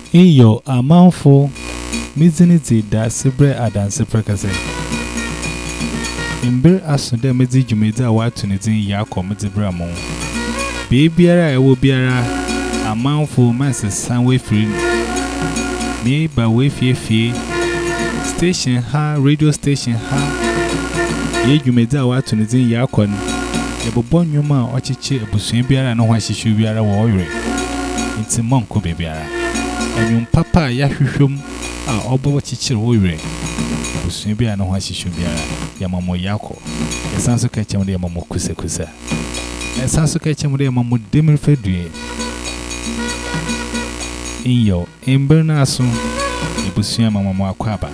Iyo amanfo miziniti da sibre adanse prekase. Imber asunde mezi jumedi a watu nizin yako mezibra mo. Biara ewo biara amanfo manse sanwe free. Me ba we fie station ha radio station ha. Ye jumedi a watu nizin yako ni. Yebobo nyuma ochiche ebusuyen biara no hwashishu biara wo oyre. Inti monko biara. Enyum papa ya hwehwem a obo chichire wo oyre. Ebusuyen biara no hwashishu biara ya mamo yako. Esanso ka chem de ya mamo kusa. Esanso ka chem de ya mamo demir fedue. Inyo emberna aso ebusuyen mamo akwaba.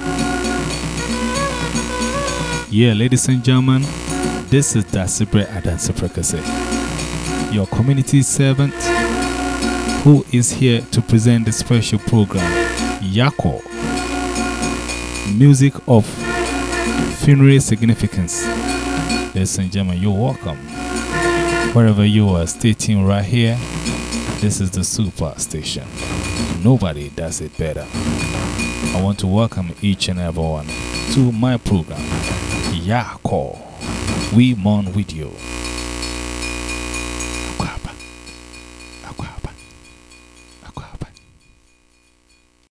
Yeah, ladies and gentlemen, this is Dasibre Adanse Prekase, your community servant who is here to present the special program, Yako, Music of Funeral Significance. Ladies and gentlemen, you're welcome. Wherever you are, stay tuned right here. This is the Super Station. Nobody does it better. I want to welcome each and everyone to my program, Yako. We mourn with you.